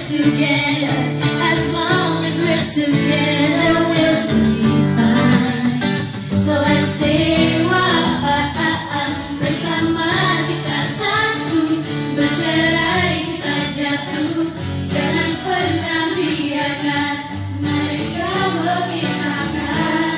together, as long as we're together, we'll be fine. So let's stay bersama kita satu, bercerai kita jatuh, jangan pernah biarkan mereka memisahkan.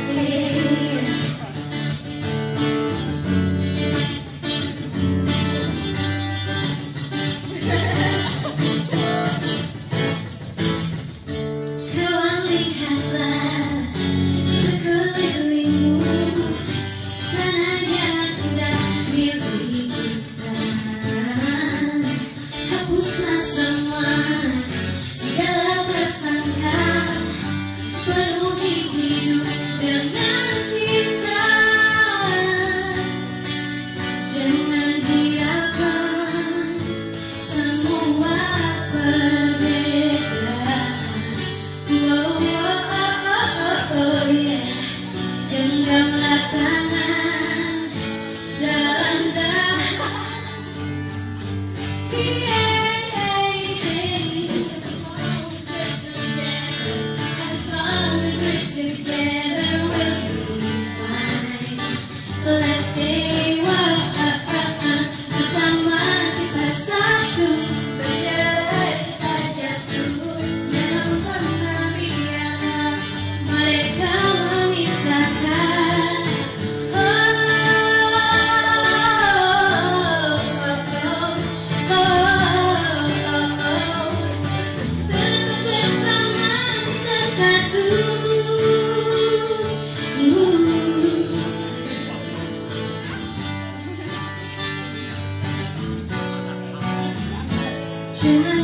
Kawan lihatlah sekelilingmu, tanah yang indah milik kita. Hapuslah semua segala prasangka, penuhi hidup dengan cinta. Jangan hiraukan semua perbedaan. Oh yeah. Genggamlah tangan dalam damai. As long as we're together, we'll be fine. So let's stay bersama kita satu, bercerai kita jatuh, jangan pernah biarkan mereka memisahkan. Tetap bersama kita satu. Jangan